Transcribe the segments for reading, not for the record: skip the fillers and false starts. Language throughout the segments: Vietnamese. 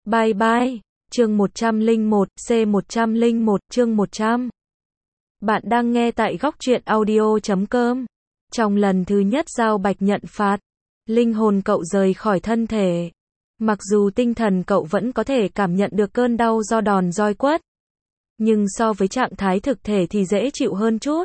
Bye bye. Chương 101, C101, chương 100. Bạn đang nghe tại góc truyện audio.com. Trong lần thứ nhất Giao Bạch nhận phạt, linh hồn cậu rời khỏi thân thể. Mặc dù tinh thần cậu vẫn có thể cảm nhận được cơn đau do đòn roi quất, nhưng so với trạng thái thực thể thì dễ chịu hơn chút.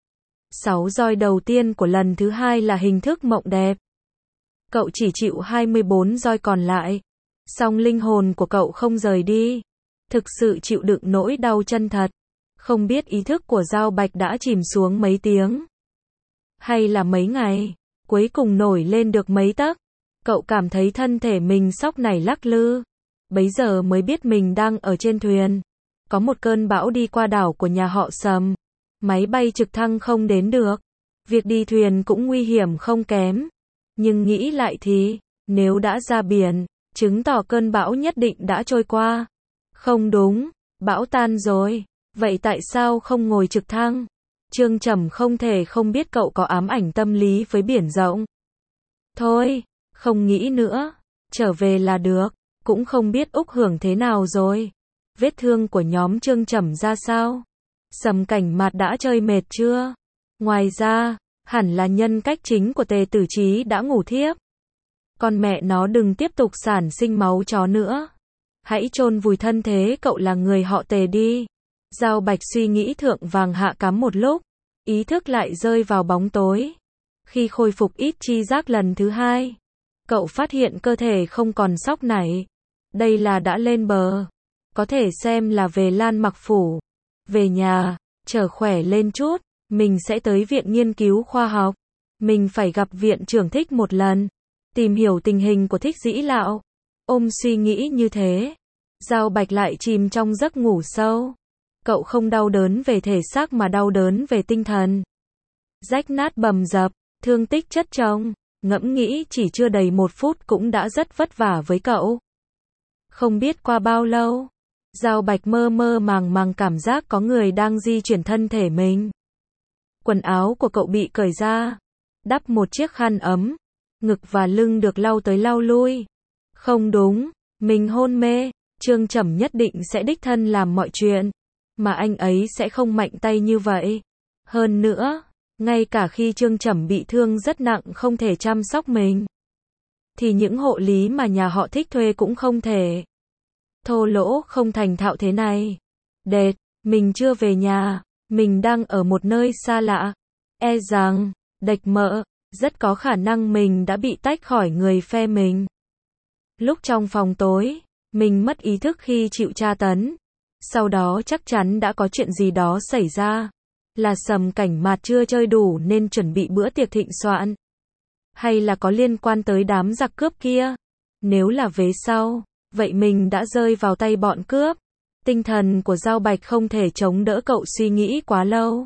6 roi đầu tiên của lần thứ hai là hình thức mộng đẹp. Cậu chỉ chịu 24 roi còn lại. Song linh hồn của cậu không rời đi. Thực sự chịu đựng nỗi đau chân thật. Không biết ý thức của Giao Bạch đã chìm xuống mấy tiếng, hay là mấy ngày, cuối cùng nổi lên được mấy tấc. Cậu cảm thấy thân thể mình xóc nảy lắc lư. Bấy giờ mới biết mình đang ở trên thuyền. Có một cơn bão đi qua đảo của nhà họ Sầm. Máy bay trực thăng không đến được. Việc đi thuyền cũng nguy hiểm không kém. Nhưng nghĩ lại thì, nếu đã ra biển, chứng tỏ cơn bão nhất định đã trôi qua. Không đúng, bão tan rồi. Vậy tại sao không ngồi trực thăng? Trương Trầm không thể không biết cậu có ám ảnh tâm lý với biển rộng. Thôi, không nghĩ nữa. Trở về là được. Cũng không biết Úc Hưởng thế nào rồi. Vết thương của nhóm Trương Trầm ra sao? Sầm Cảnh Mạt đã chơi mệt chưa? Ngoài ra, hẳn là nhân cách chính của Tề Tử Chí đã ngủ thiếp. Con mẹ nó đừng tiếp tục sản sinh máu chó nữa. Hãy chôn vùi thân thế cậu là người họ Tề đi. Giao Bạch suy nghĩ thượng vàng hạ cám một lúc, ý thức lại rơi vào bóng tối. Khi khôi phục ít tri giác lần thứ hai, cậu phát hiện cơ thể không còn xóc nảy. Đây là đã lên bờ. Có thể xem là về Lan Mặc Phủ. Về nhà, chờ khỏe lên chút, mình sẽ tới viện nghiên cứu khoa học. Mình phải gặp viện trưởng Thích một lần, tìm hiểu tình hình của Thích Dĩ Lão. Ôm suy nghĩ như thế, Giao Bạch lại chìm trong giấc ngủ sâu. Cậu không đau đớn về thể xác mà đau đớn về tinh thần. Rách nát bầm dập, thương tích chất chồng, ngẫm nghĩ chỉ chưa đầy 1 phút cũng đã rất vất vả với cậu. Không biết qua bao lâu, Giao Bạch mơ mơ màng màng cảm giác có người đang di chuyển thân thể mình. Quần áo của cậu bị cởi ra, đắp một chiếc khăn ấm, ngực và lưng được lau tới lau lui. Không đúng, mình hôn mê, Trương Trầm nhất định sẽ đích thân làm mọi chuyện, mà anh ấy sẽ không mạnh tay như vậy. Hơn nữa, ngay cả khi Trương Trầm bị thương rất nặng không thể chăm sóc mình, thì những hộ lý mà nhà họ Thích thuê cũng không thể. Thô lỗ không thành thạo thế này. Đệt, mình chưa về nhà, mình đang ở một nơi xa lạ. E rằng, Đạch Mợ, rất có khả năng mình đã bị tách khỏi người phe mình. Lúc trong phòng tối, mình mất ý thức khi chịu tra tấn. Sau đó chắc chắn đã có chuyện gì đó xảy ra. Là Sầm Cảnh Mạt chưa chơi đủ nên chuẩn bị bữa tiệc thịnh soạn. Hay là có liên quan tới đám giặc cướp kia. Nếu là vế sau, vậy mình đã rơi vào tay bọn cướp. Tinh thần của Giao Bạch không thể chống đỡ cậu suy nghĩ quá lâu.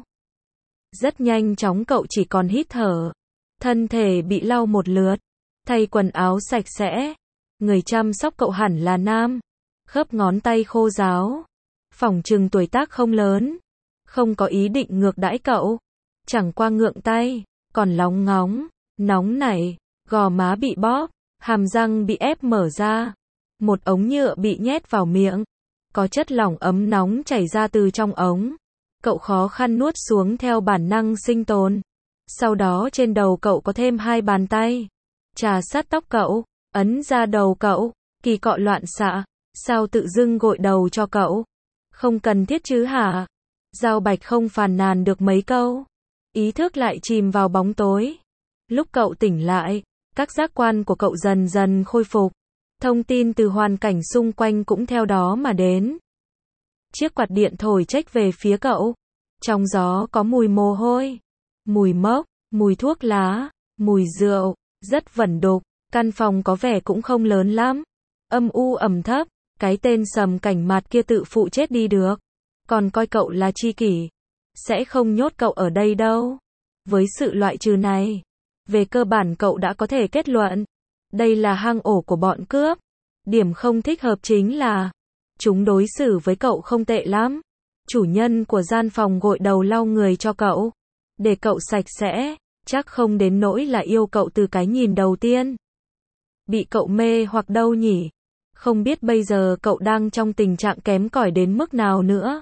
Rất nhanh chóng cậu chỉ còn hít thở. Thân thể bị lau một lượt, thay quần áo sạch sẽ. Người chăm sóc cậu hẳn là nam. Khớp ngón tay khô ráo. Phỏng chừng tuổi tác không lớn. Không có ý định ngược đãi cậu. Chẳng qua ngượng tay, còn lóng ngóng, nóng nảy, gò má bị bóp, hàm răng bị ép mở ra. Một ống nhựa bị nhét vào miệng. Có chất lỏng ấm nóng chảy ra từ trong ống. Cậu khó khăn nuốt xuống theo bản năng sinh tồn. Sau đó trên đầu cậu có thêm 2 bàn tay. Chà sát tóc cậu, ấn ra đầu cậu, kỳ cọ loạn xạ. Sao tự dưng gội đầu cho cậu? Không cần thiết chứ hả? Giao Bạch không phàn nàn được mấy câu. Ý thức lại chìm vào bóng tối. Lúc cậu tỉnh lại, các giác quan của cậu dần dần khôi phục. Thông tin từ hoàn cảnh xung quanh cũng theo đó mà đến. Chiếc quạt điện thổi chếch về phía cậu. Trong gió có mùi mồ hôi, mùi mốc, mùi thuốc lá, mùi rượu, rất vẩn đục. Căn phòng có vẻ cũng không lớn lắm. Âm u ẩm thấp, cái tên Sầm Cảnh Mạt kia tự phụ chết đi được. Còn coi cậu là tri kỷ, sẽ không nhốt cậu ở đây đâu. Với sự loại trừ này, về cơ bản cậu đã có thể kết luận, đây là hang ổ của bọn cướp. Điểm không thích hợp chính là, chúng đối xử với cậu không tệ lắm. Chủ nhân của gian phòng gội đầu lau người cho cậu, để cậu sạch sẽ, chắc không đến nỗi là yêu cậu từ cái nhìn đầu tiên. Bị cậu mê hoặc đâu nhỉ? Không biết bây giờ cậu đang trong tình trạng kém cỏi đến mức nào nữa.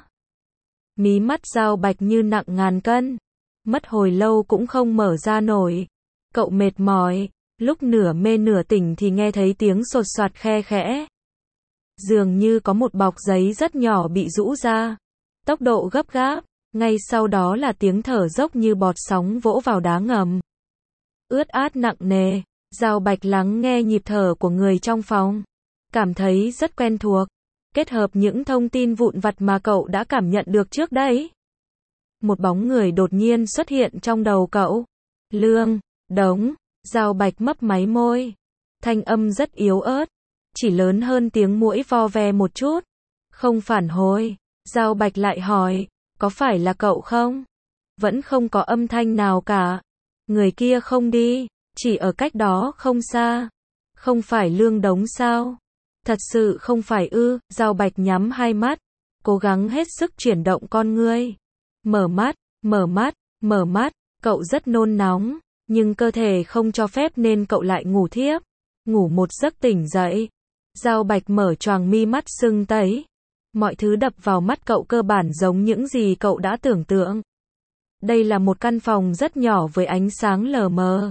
Mí mắt Giao Bạch như nặng ngàn cân. Mất hồi lâu cũng không mở ra nổi. Cậu mệt mỏi. Lúc nửa mê nửa tỉnh thì nghe thấy tiếng sột soạt khe khẽ. Dường như có một bọc giấy rất nhỏ bị rũ ra. Tốc độ gấp gáp. Ngay sau đó là tiếng thở dốc như bọt sóng vỗ vào đá ngầm. Ướt át nặng nề. Giao Bạch lắng nghe nhịp thở của người trong phòng. Cảm thấy rất quen thuộc. Kết hợp những thông tin vụn vặt mà cậu đã cảm nhận được trước đấy. Một bóng người đột nhiên xuất hiện trong đầu cậu. Lương, Đống. Giao Bạch mấp máy môi. Thanh âm rất yếu ớt. Chỉ lớn hơn tiếng muỗi vo ve một chút. Không phản hồi. Giao Bạch lại hỏi. Có phải là cậu không? Vẫn không có âm thanh nào cả. Người kia không đi. Chỉ ở cách đó không xa. Không phải Lương Đống sao? Thật sự không phải ư? Giao Bạch nhắm hai mắt. Cố gắng hết sức chuyển động con ngươi. Mở mắt, mở mắt, mở mắt. Cậu rất nôn nóng. Nhưng cơ thể không cho phép nên cậu lại ngủ thiếp. Ngủ một giấc tỉnh dậy. Giao Bạch mở choàng mi mắt sưng tấy. Mọi thứ đập vào mắt cậu cơ bản giống những gì cậu đã tưởng tượng. Đây là một căn phòng rất nhỏ với ánh sáng lờ mờ.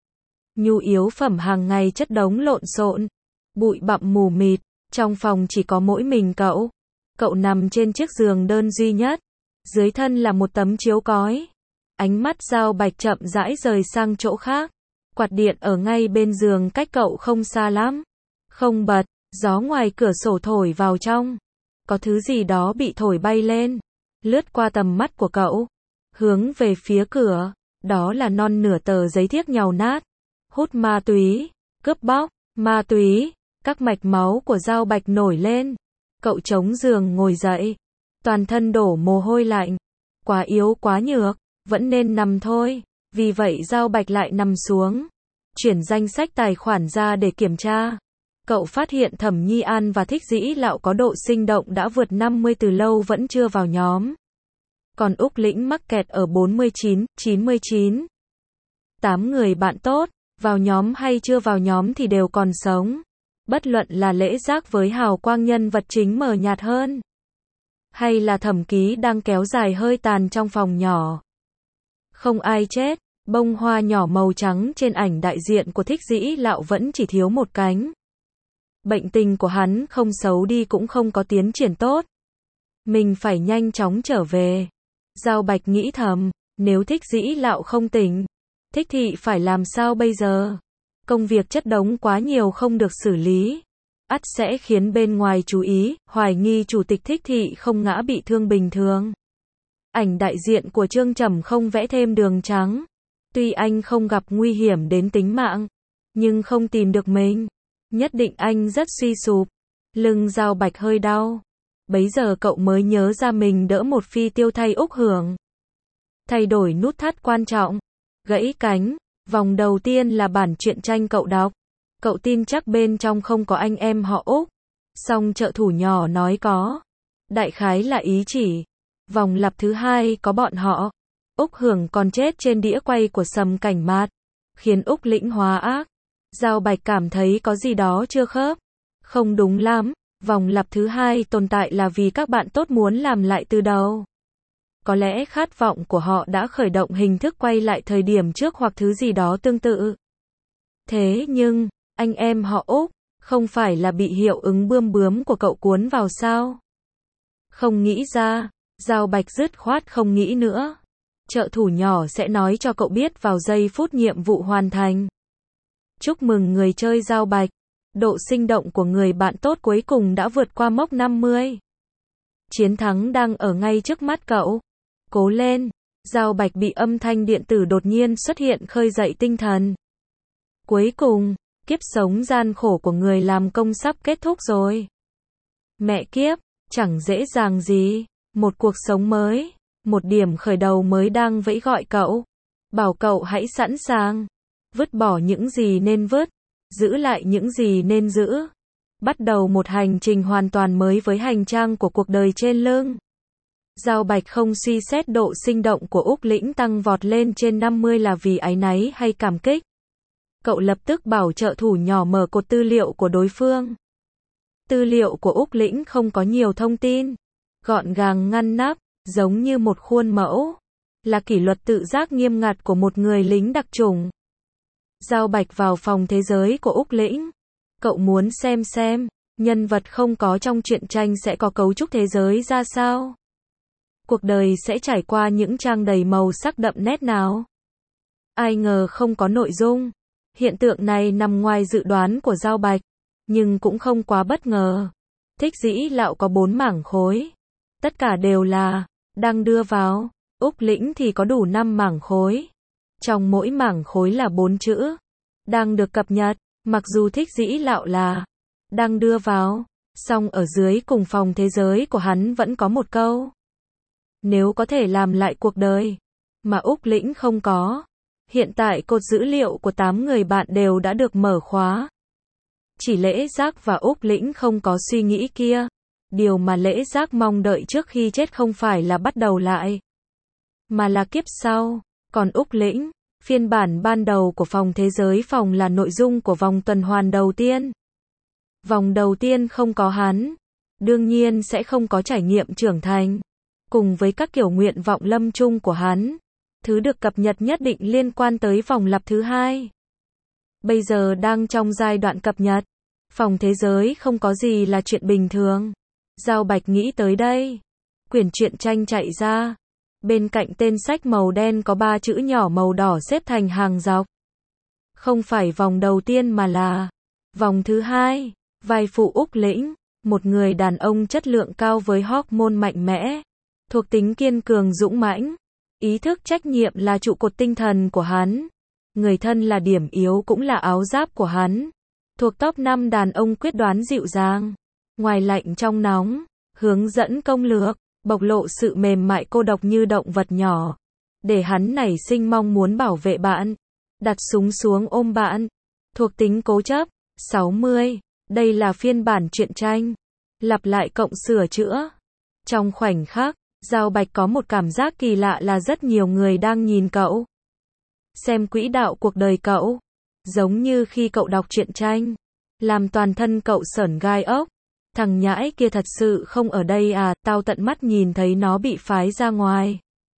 Nhu yếu phẩm hàng ngày chất đống lộn xộn. Bụi bặm mù mịt. Trong phòng chỉ có mỗi mình cậu. Cậu nằm trên chiếc giường đơn duy nhất. Dưới thân là một tấm chiếu cói. Ánh mắt Giao Bạch chậm rãi rời sang chỗ khác. Quạt điện ở ngay bên giường cách cậu không xa lắm. Không bật, gió ngoài cửa sổ thổi vào trong. Có thứ gì đó bị thổi bay lên. Lướt qua tầm mắt của cậu. Hướng về phía cửa. Đó là non nửa tờ giấy thiếc nhàu nát. Hút ma túy. Cướp bóc. Ma túy. Các mạch máu của Giao Bạch nổi lên. Cậu chống giường ngồi dậy. Toàn thân đổ mồ hôi lạnh. Quá yếu quá nhược. Vẫn nên nằm thôi. Vì vậy Giao Bạch lại nằm xuống. Chuyển danh sách tài khoản ra để kiểm tra. Cậu phát hiện Thẩm Nhi An và Thích Dĩ Lạo có độ sinh động đã vượt 50 từ lâu vẫn chưa vào nhóm. Còn Úc Lĩnh mắc kẹt ở 49, 99. 8 người bạn tốt, vào nhóm hay chưa vào nhóm thì đều còn sống. Bất luận là Lễ Giác với hào quang nhân vật chính mờ nhạt hơn. Hay là Thẩm Ký đang kéo dài hơi tàn trong phòng nhỏ. Không ai chết, bông hoa nhỏ màu trắng trên ảnh đại diện của Thích Dĩ Lạo vẫn chỉ thiếu một cánh. Bệnh tình của hắn không xấu đi cũng không có tiến triển tốt. Mình phải nhanh chóng trở về. Giao Bạch nghĩ thầm, nếu Thích Dĩ Lạo không tỉnh, Thích Thị phải làm sao bây giờ? Công việc chất đống quá nhiều không được xử lý. Ắt sẽ khiến bên ngoài chú ý, hoài nghi chủ tịch Thích Thị không ngã bị thương bình thường. Ảnh đại diện của Trương Trầm không vẽ thêm đường trắng. Tuy anh không gặp nguy hiểm đến tính mạng, nhưng không tìm được mình. Nhất định anh rất suy sụp. Lưng Giao Bạch hơi đau. Bấy giờ cậu mới nhớ ra mình đỡ một phi tiêu thay Úc Hưởng. Thay đổi nút thắt quan trọng. Gãy cánh. Vòng đầu tiên là bản truyện tranh cậu đọc. Cậu tin chắc bên trong không có anh em họ Úc. Song trợ thủ nhỏ nói có. Đại khái là ý chỉ. Vòng lặp thứ hai có bọn họ. Úc Hưởng còn chết trên đĩa quay của Sầm Cảnh Mạt. Khiến Úc Lĩnh hóa ác. Giao Bạch cảm thấy có gì đó chưa khớp. Không đúng lắm. Vòng lặp thứ hai tồn tại là vì các bạn tốt muốn làm lại từ đầu. Có lẽ khát vọng của họ đã khởi động hình thức quay lại thời điểm trước hoặc thứ gì đó tương tự. Thế nhưng, anh em họ Úc, không phải là bị hiệu ứng bươm bướm của cậu cuốn vào sao? Không nghĩ ra, Giao Bạch dứt khoát không nghĩ nữa. Trợ thủ nhỏ sẽ nói cho cậu biết vào giây phút nhiệm vụ hoàn thành. Chúc mừng người chơi Giao Bạch. Độ sinh động của người bạn tốt cuối cùng đã vượt qua mốc 50. Chiến thắng đang ở ngay trước mắt cậu. Cố lên. Giao Bạch bị âm thanh điện tử đột nhiên xuất hiện khơi dậy tinh thần. Cuối cùng, kiếp sống gian khổ của người làm công sắp kết thúc rồi. Mẹ kiếp, chẳng dễ dàng gì. Một cuộc sống mới, một điểm khởi đầu mới đang vẫy gọi cậu. Bảo cậu hãy sẵn sàng. Vứt bỏ những gì nên vứt. Giữ lại những gì nên giữ. Bắt đầu một hành trình hoàn toàn mới với hành trang của cuộc đời trên lưng. Giao Bạch không suy xét độ sinh động của Úc Lĩnh tăng vọt lên trên 50 là vì áy náy hay cảm kích. Cậu lập tức bảo trợ thủ nhỏ mở cột tư liệu của đối phương. Tư liệu của Úc Lĩnh không có nhiều thông tin, gọn gàng ngăn nắp, giống như một khuôn mẫu, là kỷ luật tự giác nghiêm ngặt của một người lính đặc chủng. Giao Bạch vào phòng thế giới của Úc Lĩnh. Cậu muốn xem, nhân vật không có trong truyện tranh sẽ có cấu trúc thế giới ra sao? Cuộc đời sẽ trải qua những trang đầy màu sắc đậm nét nào? Ai ngờ không có nội dung. Hiện tượng này nằm ngoài dự đoán của Giao Bạch, nhưng cũng không quá bất ngờ. Thích Dĩ Lạo có 4 mảng khối. Tất cả đều là đang đưa vào. Úc Lĩnh thì có đủ 5 mảng khối. Trong mỗi mảng khối là 4 chữ. Đang được cập nhật, mặc dù Thích Dĩ Lạo là đang đưa vào, song ở dưới cùng phòng thế giới của hắn vẫn có một câu. Nếu có thể làm lại cuộc đời, mà Úc Lĩnh không có. Hiện tại cột dữ liệu của 8 người bạn đều đã được mở khóa. Chỉ Lễ Giác và Úc Lĩnh không có suy nghĩ kia. Điều mà Lễ Giác mong đợi trước khi chết không phải là bắt đầu lại, mà là kiếp sau. Còn Úc Lĩnh, phiên bản ban đầu của phòng thế giới phòng là nội dung của vòng tuần hoàn đầu tiên. Vòng đầu tiên không có hắn, đương nhiên sẽ không có trải nghiệm trưởng thành. Cùng với các kiểu nguyện vọng lâm chung của hắn, thứ được cập nhật nhất định liên quan tới vòng lặp thứ hai. Bây giờ đang trong giai đoạn cập nhật. Phòng thế giới không có gì là chuyện bình thường. Giao Bạch nghĩ tới đây. Quyển truyện tranh chạy ra. Bên cạnh tên sách màu đen có 3 chữ nhỏ màu đỏ xếp thành hàng dọc. Không phải vòng đầu tiên mà là vòng thứ hai. Vai phụ Úc Lĩnh, một người đàn ông chất lượng cao với hormone mạnh mẽ, thuộc tính kiên cường dũng mãnh, ý thức trách nhiệm là trụ cột tinh thần của hắn. Người thân là điểm yếu cũng là áo giáp của hắn. Thuộc top 5 đàn ông quyết đoán dịu dàng, ngoài lạnh trong nóng, hướng dẫn công lược, bộc lộ sự mềm mại cô độc như động vật nhỏ, để hắn nảy sinh mong muốn bảo vệ bạn, đặt súng xuống ôm bạn. Thuộc tính cố chấp, 60. Đây là phiên bản truyện tranh, lặp lại cộng sửa chữa. Trong khoảnh khắc, Giao Bạch có một cảm giác kỳ lạ là rất nhiều người đang nhìn cậu, xem quỹ đạo cuộc đời cậu, giống như khi cậu đọc truyện tranh, làm toàn thân cậu sởn gai ốc. Thằng nhãi kia thật sự không ở đây à, tao tận mắt nhìn thấy nó bị phái ra ngoài.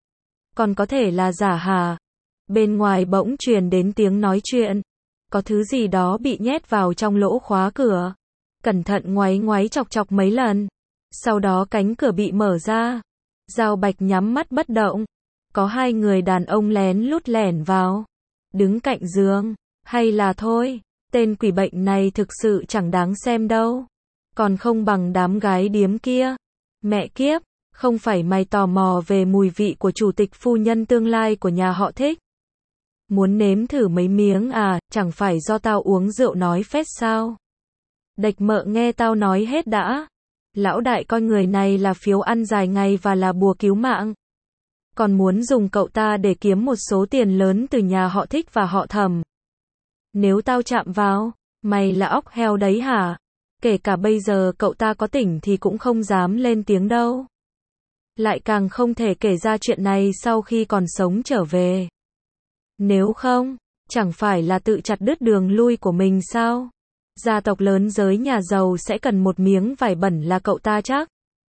Còn có thể là giả hả? Bên ngoài bỗng truyền đến tiếng nói chuyện. Có thứ gì đó bị nhét vào trong lỗ khóa cửa. Cẩn thận ngoáy ngoáy chọc chọc mấy lần. Sau đó cánh cửa bị mở ra. Giao Bạch nhắm mắt bất động. Có 2 người đàn ông lén lút lẻn vào, đứng cạnh giường. Hay là thôi, tên quỷ bệnh này thực sự chẳng đáng xem đâu. Còn không bằng đám gái điếm kia. Mẹ kiếp, không phải mày tò mò về mùi vị của chủ tịch phu nhân tương lai của nhà họ Thích? Muốn nếm thử mấy miếng à, chẳng phải do tao uống rượu nói phét sao? Đạch Mợ nghe tao nói hết đã. Lão đại coi người này là phiếu ăn dài ngày và là bùa cứu mạng. Còn muốn dùng cậu ta để kiếm một số tiền lớn từ nhà họ Thích và họ Thẩm. Nếu tao chạm vào, mày là óc heo đấy hả? Kể cả bây giờ cậu ta có tỉnh thì cũng không dám lên tiếng đâu. Lại càng không thể kể ra chuyện này sau khi còn sống trở về. Nếu không, chẳng phải là tự chặt đứt đường lui của mình sao? Gia tộc lớn giới nhà giàu sẽ cần một miếng vải bẩn là cậu ta chắc.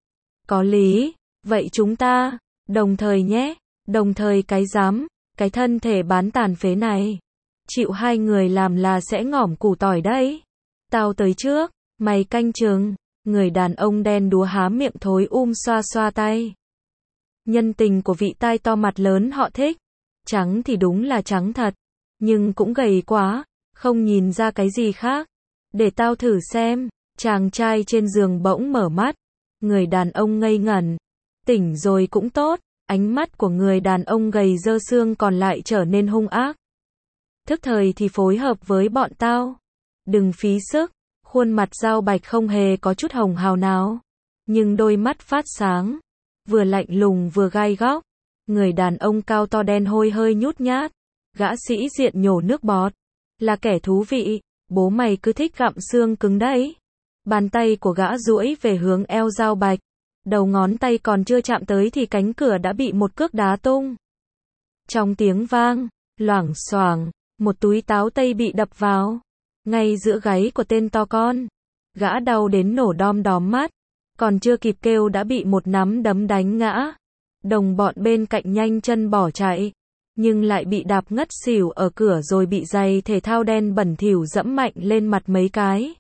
Có lý, vậy chúng ta, đồng thời nhé, đồng thời cái dám, cái thân thể bán tàn phế này. Chịu 2 người làm là sẽ ngỏm củ tỏi đấy. Tao tới trước, mày canh chừng. Người đàn ông đen đúa há miệng thối xoa xoa tay. Nhân tình của vị tai to mặt lớn họ Thích. Trắng thì đúng là trắng thật, nhưng cũng gầy quá, không nhìn ra cái gì khác. Để tao thử xem. Chàng trai trên giường bỗng mở mắt. Người đàn ông ngây ngẩn. Tỉnh rồi cũng tốt. Ánh mắt của người đàn ông gầy dơ xương còn lại trở nên hung ác. Thức thời thì phối hợp với bọn tao. Đừng phí sức. Khuôn mặt Giao Bạch không hề có chút hồng hào nào, nhưng đôi mắt phát sáng, vừa lạnh lùng vừa gai góc. Người đàn ông cao to đen hôi hơi nhút nhát. Gã sĩ diện nhổ nước bọt. Là kẻ thú vị. Bố mày cứ thích gặm xương cứng đấy. Bàn tay của gã duỗi về hướng eo Giao Bạch. Đầu ngón tay còn chưa chạm tới thì cánh cửa đã bị một cước đá tung. Trong tiếng vang, loảng xoảng, một túi táo tây bị đập vào ngay giữa gáy của tên to con. Gã đau đến nổ đom đóm mắt, còn chưa kịp kêu đã bị một nắm đấm đánh ngã. Đồng bọn bên cạnh nhanh chân bỏ chạy, nhưng lại bị đạp ngất xỉu ở cửa rồi bị giày thể thao đen bẩn thỉu dẫm mạnh lên mặt mấy cái.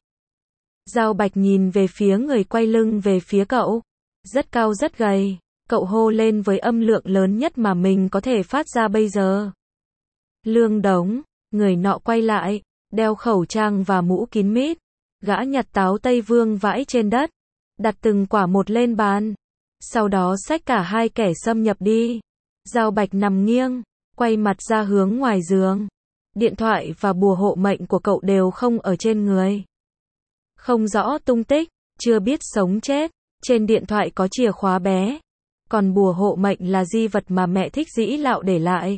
Giao Bạch nhìn về phía người quay lưng về phía cậu, rất cao rất gầy, cậu hô lên với âm lượng lớn nhất mà mình có thể phát ra bây giờ. Lương Đống, người nọ quay lại, đeo khẩu trang và mũ kín mít, gã nhặt táo Tây Vương vãi trên đất, đặt từng quả một lên bàn, sau đó xách cả hai kẻ xâm nhập đi. Giao Bạch nằm nghiêng, quay mặt ra hướng ngoài giường. Điện thoại và bùa hộ mệnh của cậu đều không ở trên người. Không rõ tung tích, chưa biết sống chết. Trên điện thoại có chìa khóa bé, còn bùa hộ mệnh là di vật mà mẹ Thích Dĩ Lạo để lại.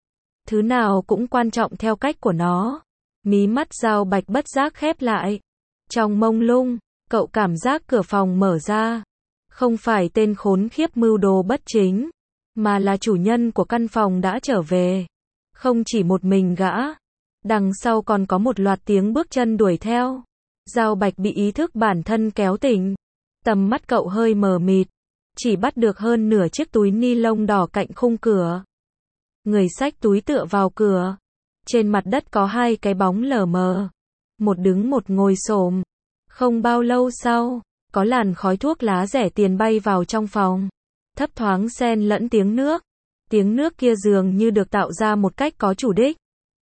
Thứ nào cũng quan trọng theo cách của nó. Mí mắt Giao Bạch bất giác khép lại. Trong mông lung, cậu cảm giác cửa phòng mở ra. Không phải tên khốn khiếp mưu đồ bất chính, mà là chủ nhân của căn phòng đã trở về. Không chỉ một mình gã, đằng sau còn có một loạt tiếng bước chân đuổi theo. Giao Bạch bị ý thức bản thân kéo tỉnh. Tầm mắt cậu hơi mờ mịt, chỉ bắt được hơn nửa chiếc túi ni lông đỏ cạnh khung cửa. Người xách túi tựa vào cửa. Trên mặt đất có hai cái bóng lờ mờ. Một đứng một ngồi xổm. Không bao lâu sau, có làn khói thuốc lá rẻ tiền bay vào trong phòng. Thấp thoáng xen lẫn tiếng nước. Tiếng nước kia dường như được tạo ra một cách có chủ đích.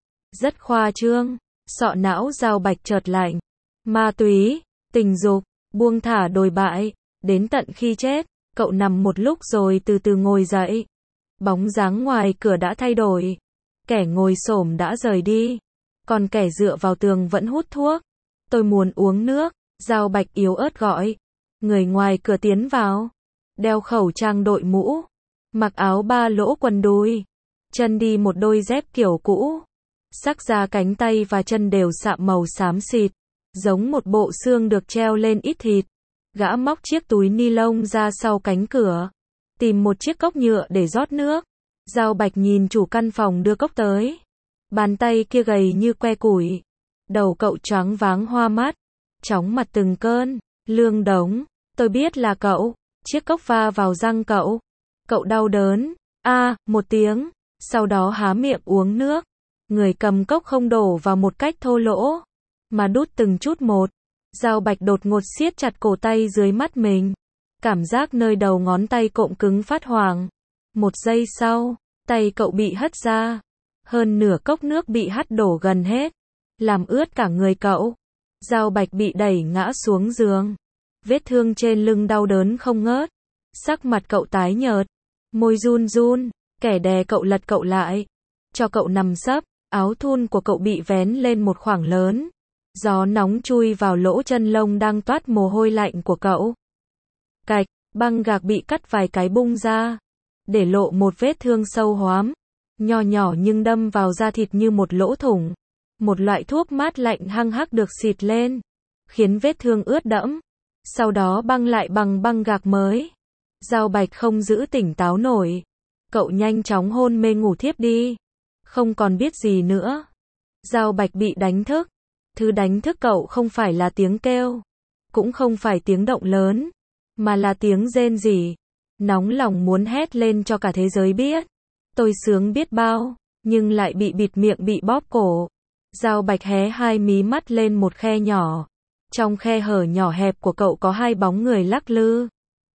Rất khoa trương. Sọ não Giao Bạch chợt lạnh. Ma túy, tình dục, buông thả đồi bại, đến tận khi chết. Cậu nằm một lúc rồi từ từ ngồi dậy. Bóng dáng ngoài cửa đã thay đổi. Kẻ ngồi xổm đã rời đi, còn kẻ dựa vào tường vẫn hút thuốc. Tôi muốn uống nước, Giao Bạch yếu ớt gọi. Người ngoài cửa tiến vào, đeo khẩu trang đội mũ, mặc áo ba lỗ quần đùi, chân đi một đôi dép kiểu cũ. Sắc da cánh tay và chân đều sạm màu xám xịt, giống một bộ xương được treo lên ít thịt. Gã móc chiếc túi ni lông ra sau cánh cửa, tìm một chiếc cốc nhựa để rót nước. Giao Bạch nhìn chủ căn phòng đưa cốc tới. Bàn tay kia gầy như que củi. Đầu cậu choáng váng hoa mắt, chóng mặt từng cơn. Lương Đống, tôi biết là cậu. Chiếc cốc va vào răng cậu. Cậu đau đớn. Một tiếng. Sau đó há miệng uống nước. Người cầm cốc không đổ vào một cách thô lỗ, mà đút từng chút một. Giao Bạch đột ngột siết chặt cổ tay dưới mắt mình. Cảm giác nơi đầu ngón tay cộm cứng phát hoảng. Một giây sau, tay cậu bị hất ra. Hơn nửa cốc nước bị hắt đổ gần hết, làm ướt cả người cậu. Giao Bạch bị đẩy ngã xuống giường. Vết thương trên lưng đau đớn không ngớt. Sắc mặt cậu tái nhợt, môi run run. Kẻ đè cậu lật cậu lại, cho cậu nằm sấp. Áo thun của cậu bị vén lên một khoảng lớn. Gió nóng chui vào lỗ chân lông đang toát mồ hôi lạnh của cậu. Cạch, băng gạc bị cắt vài cái bung ra, để lộ một vết thương sâu hoắm, nho nhỏ nhưng đâm vào da thịt như một lỗ thủng. Một loại thuốc mát lạnh hăng hắc được xịt lên, khiến vết thương ướt đẫm. Sau đó băng lại bằng băng gạc mới. Giao Bạch không giữ tỉnh táo nổi. Cậu nhanh chóng hôn mê ngủ thiếp đi. Không còn biết gì nữa. Giao Bạch bị đánh thức. Thứ đánh thức cậu không phải là tiếng kêu, cũng không phải tiếng động lớn, mà là tiếng rên rỉ. Nóng lòng muốn hét lên cho cả thế giới biết. Tôi sướng biết bao, nhưng lại bị bịt miệng bị bóp cổ. Giao Bạch hé hai mí mắt lên một khe nhỏ. Trong khe hở nhỏ hẹp của cậu có hai bóng người lắc lư.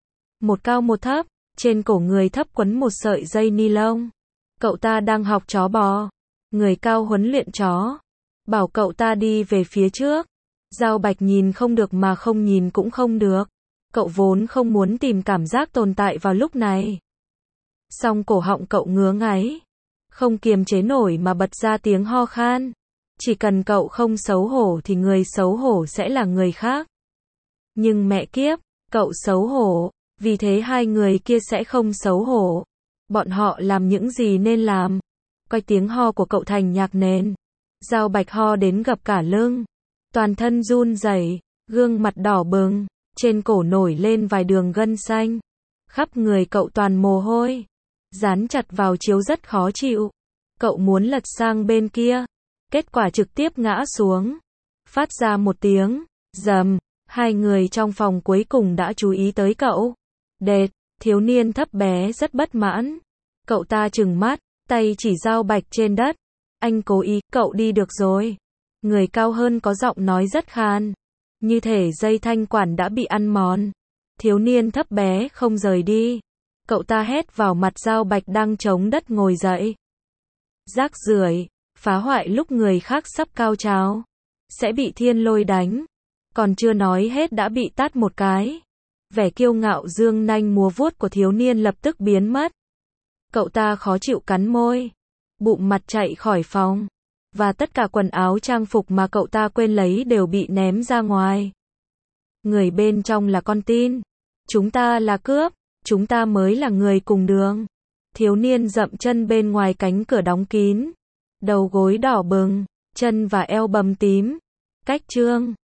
Một cao một thấp, trên cổ người thấp quấn một sợi dây ni lông. Cậu ta đang học chó bò. Người cao huấn luyện chó, bảo cậu ta đi về phía trước. Giao Bạch nhìn không được mà không nhìn cũng không được. Cậu vốn không muốn tìm cảm giác tồn tại vào lúc này. Song cổ họng cậu ngứa ngáy, không kiềm chế nổi mà bật ra tiếng ho khan. Chỉ cần cậu không xấu hổ thì người xấu hổ sẽ là người khác. Nhưng mẹ kiếp, cậu xấu hổ, vì thế hai người kia sẽ không xấu hổ. Bọn họ làm những gì nên làm. Coi tiếng ho của cậu thành nhạc nền. Giao Bạch ho đến gập cả lưng, toàn thân run rẩy, gương mặt đỏ bừng, trên cổ nổi lên vài đường gân xanh. Khắp người cậu toàn mồ hôi, dán chặt vào chiếu rất khó chịu. Cậu muốn lật sang bên kia, kết quả trực tiếp ngã xuống, phát ra một tiếng rầm. Hai người trong phòng cuối cùng đã chú ý tới cậu. Đệt, thiếu niên thấp bé rất bất mãn. Cậu ta trừng mắt, tay chỉ dao bạch trên đất. Anh cố ý, cậu đi được rồi. Người cao hơn có giọng nói rất khan. Như thể dây thanh quản đã bị ăn mòn. Thiếu niên thấp bé không rời đi. Cậu ta hét vào mặt dao bạch đang chống đất ngồi dậy. Rác rưởi, phá hoại lúc người khác sắp cao trào. Sẽ bị thiên lôi đánh. Còn chưa nói hết đã bị tát một cái. Vẻ kiêu ngạo dương nanh múa vuốt của thiếu niên lập tức biến mất. Cậu ta khó chịu cắn môi. Bụm mặt chạy khỏi phòng. Và tất cả quần áo trang phục mà cậu ta quên lấy đều bị ném ra ngoài. Người bên trong là con tin. Chúng ta là cướp. Chúng ta mới là người cùng đường. Thiếu niên dậm chân bên ngoài cánh cửa đóng kín. Đầu gối đỏ bừng, chân và eo bầm tím. Cách chương